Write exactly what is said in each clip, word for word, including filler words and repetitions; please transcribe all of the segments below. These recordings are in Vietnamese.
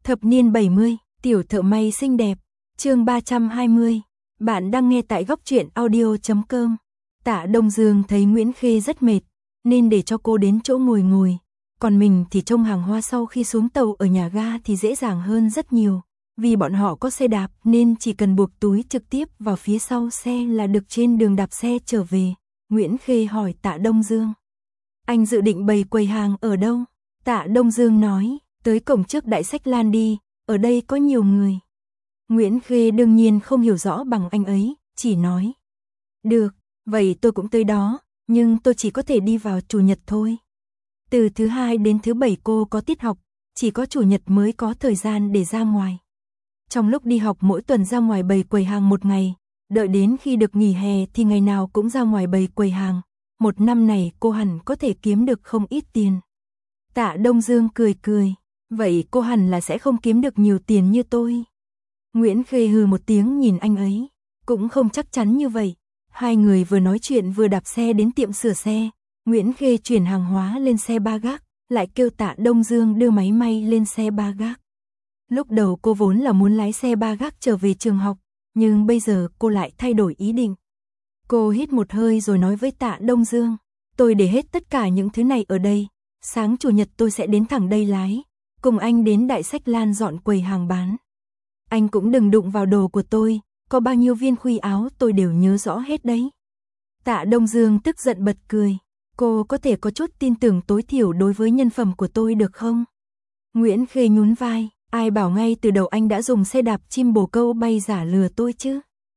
Thập niên bảy mươi, tiểu thợ may xinh đẹp, chương ba trăm hai mươi. Bạn đang nghe tại góc truyện audio chấm com. Tạ Đông Dương thấy Nguyễn Khê rất mệt, nên để cho cô đến chỗ ngồi ngồi. Còn mình thì trông hàng hoa sau khi xuống tàu ở nhà ga thì dễ dàng hơn rất nhiều. Vì bọn họ có xe đạp nên chỉ cần buộc túi trực tiếp vào phía sau xe là được trên đường đạp xe trở về. Nguyễn Khê hỏi Tạ Đông Dương. Anh dự định bày quầy hàng ở đâu? Tạ Đông Dương nói, tới cổng trước Đại Sách Lan đi, ở đây có nhiều người. Nguyễn Khê đương nhiên không hiểu rõ bằng anh ấy, chỉ nói. Được, vậy tôi cũng tới đó, nhưng tôi chỉ có thể đi vào chủ nhật thôi. Từ thứ hai đến thứ bảy cô có tiết học, chỉ có chủ nhật mới có thời gian để ra ngoài. Trong lúc đi học mỗi tuần ra ngoài bày quầy hàng một ngày, đợi đến khi được nghỉ hè thì ngày nào cũng ra ngoài bày quầy hàng. Một năm này cô hẳn có thể kiếm được không ít tiền. Tạ Đông Dương cười cười, vậy cô hẳn là sẽ không kiếm được nhiều tiền như tôi. Nguyễn Khê hừ một tiếng nhìn anh ấy, cũng không chắc chắn như vậy. Hai người vừa nói chuyện vừa đạp xe đến tiệm sửa xe. Nguyễn Khê chuyển hàng hóa lên xe ba gác, lại kêu Tạ Đông Dương đưa máy may lên xe ba gác. Lúc đầu cô vốn là muốn lái xe ba gác trở về trường học, nhưng bây giờ cô lại thay đổi ý định. Cô hít một hơi rồi nói với Tạ Đông Dương, tôi để hết tất cả những thứ này ở đây, sáng chủ nhật tôi sẽ đến thẳng đây lái, cùng anh đến Đại Sách Lan dọn quầy hàng bán. Anh cũng đừng đụng vào đồ của tôi, có bao nhiêu viên khuy áo tôi đều nhớ rõ hết đấy. Tạ Đông Dương tức giận bật cười, cô có thể có chút tin tưởng tối thiểu đối với nhân phẩm của tôi được không? Nguyễn Khê nhún vai, ai bảo ngay từ đầu anh đã dùng xe đạp chim bồ câu bay giả lừa tôi chứ?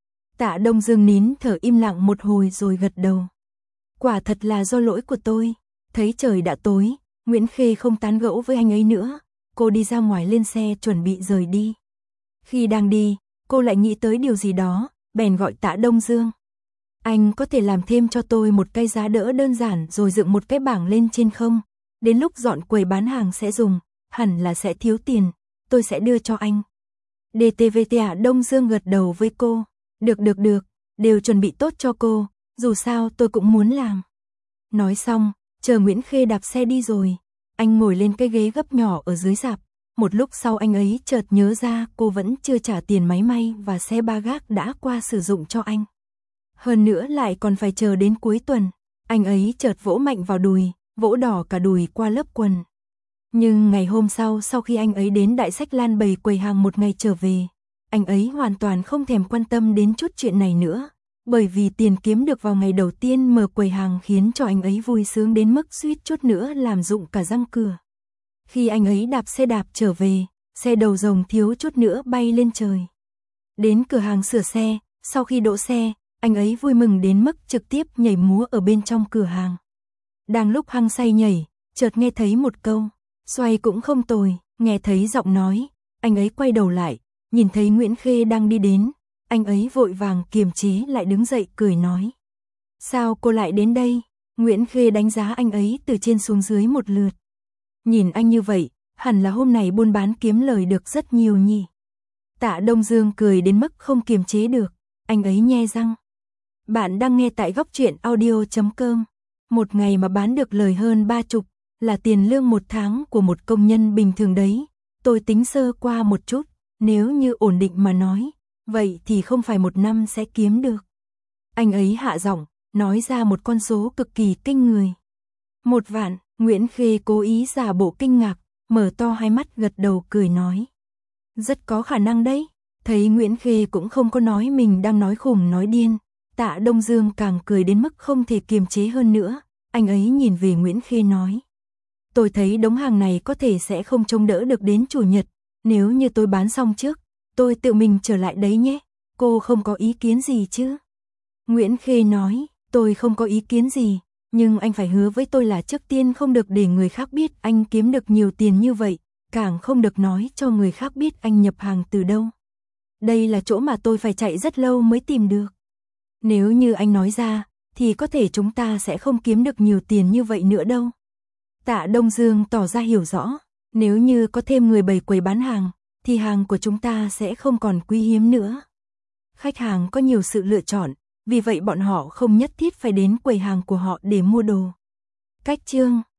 Tạ Đông Dương nín thở im lặng một hồi rồi gật đầu. Quả thật là do lỗi của tôi. Thấy trời đã tối, Nguyễn Khê không tán gẫu với anh ấy nữa. Cô đi ra ngoài lên xe chuẩn bị rời đi. Khi đang đi, cô lại nghĩ tới điều gì đó, bèn gọi Tạ Đông Dương. Anh có thể làm thêm cho tôi một cái giá đỡ đơn giản rồi dựng một cái bảng lên trên không? Đến lúc dọn quầy bán hàng sẽ dùng, hẳn là sẽ thiếu tiền, tôi sẽ đưa cho anh. đê tê vê Tạ Đông Dương gật đầu với cô. Được được được, đều chuẩn bị tốt cho cô, dù sao tôi cũng muốn làm. Nói xong, chờ Nguyễn Khê đạp xe đi rồi, anh ngồi lên cái ghế gấp nhỏ ở dưới rạp. Một lúc sau anh ấy chợt nhớ ra cô vẫn chưa trả tiền máy may và xe ba gác đã qua sử dụng cho anh. Hơn nữa lại còn phải chờ đến cuối tuần, anh ấy chợt vỗ mạnh vào đùi, vỗ đỏ cả đùi qua lớp quần. Nhưng ngày hôm sau sau khi anh ấy đến Đại Sách Lan bày quầy hàng một ngày trở về, anh ấy hoàn toàn không thèm quan tâm đến chút chuyện này nữa, bởi vì tiền kiếm được vào ngày đầu tiên mở quầy hàng khiến cho anh ấy vui sướng đến mức suýt chút nữa làm rụng cả răng cửa. Khi anh ấy đạp xe đạp trở về, xe đầu rồng thiếu chút nữa bay lên trời. Đến cửa hàng sửa xe, sau khi đỗ xe, anh ấy vui mừng đến mức trực tiếp nhảy múa ở bên trong cửa hàng. Đang lúc hăng say nhảy, chợt nghe thấy một câu, xoay cũng không tồi, nghe thấy giọng nói, anh ấy quay đầu lại. Nhìn thấy Nguyễn Khê đang đi đến, anh ấy vội vàng kiềm chế lại đứng dậy cười nói. Sao cô lại đến đây? Nguyễn Khê đánh giá anh ấy từ trên xuống dưới một lượt. Nhìn anh như vậy, hẳn là hôm nay buôn bán kiếm lời được rất nhiều nhỉ. Tạ Đông Dương cười đến mức không kiềm chế được, anh ấy nhe răng. Bạn đang nghe tại góc truyện audio chấm com. Một ngày mà bán được lời hơn ba chục, là tiền lương một tháng của một công nhân bình thường đấy. Tôi tính sơ qua một chút. Nếu như ổn định mà nói, vậy thì không phải một năm sẽ kiếm được. Anh ấy hạ giọng, nói ra một con số cực kỳ kinh người. Một vạn, Nguyễn Khê cố ý giả bộ kinh ngạc, mở to hai mắt gật đầu cười nói. Rất có khả năng đấy, thấy Nguyễn Khê cũng không có nói mình đang nói khủng nói điên. Tạ Đông Dương càng cười đến mức không thể kiềm chế hơn nữa, anh ấy nhìn về Nguyễn Khê nói. Tôi thấy đống hàng này có thể sẽ không trông đỡ được đến chủ nhật. Nếu như tôi bán xong trước, tôi tự mình trở lại đấy nhé, cô không có ý kiến gì chứ? Nguyễn Khê nói, tôi không có ý kiến gì, nhưng anh phải hứa với tôi là trước tiên không được để người khác biết anh kiếm được nhiều tiền như vậy, càng không được nói cho người khác biết anh nhập hàng từ đâu. Đây là chỗ mà tôi phải chạy rất lâu mới tìm được. Nếu như anh nói ra, thì có thể chúng ta sẽ không kiếm được nhiều tiền như vậy nữa đâu. Tạ Đông Dương tỏ ra hiểu rõ. Nếu như có thêm người bày quầy bán hàng, thì hàng của chúng ta sẽ không còn quý hiếm nữa. Khách hàng có nhiều sự lựa chọn, vì vậy bọn họ không nhất thiết phải đến quầy hàng của họ để mua đồ. Cách chương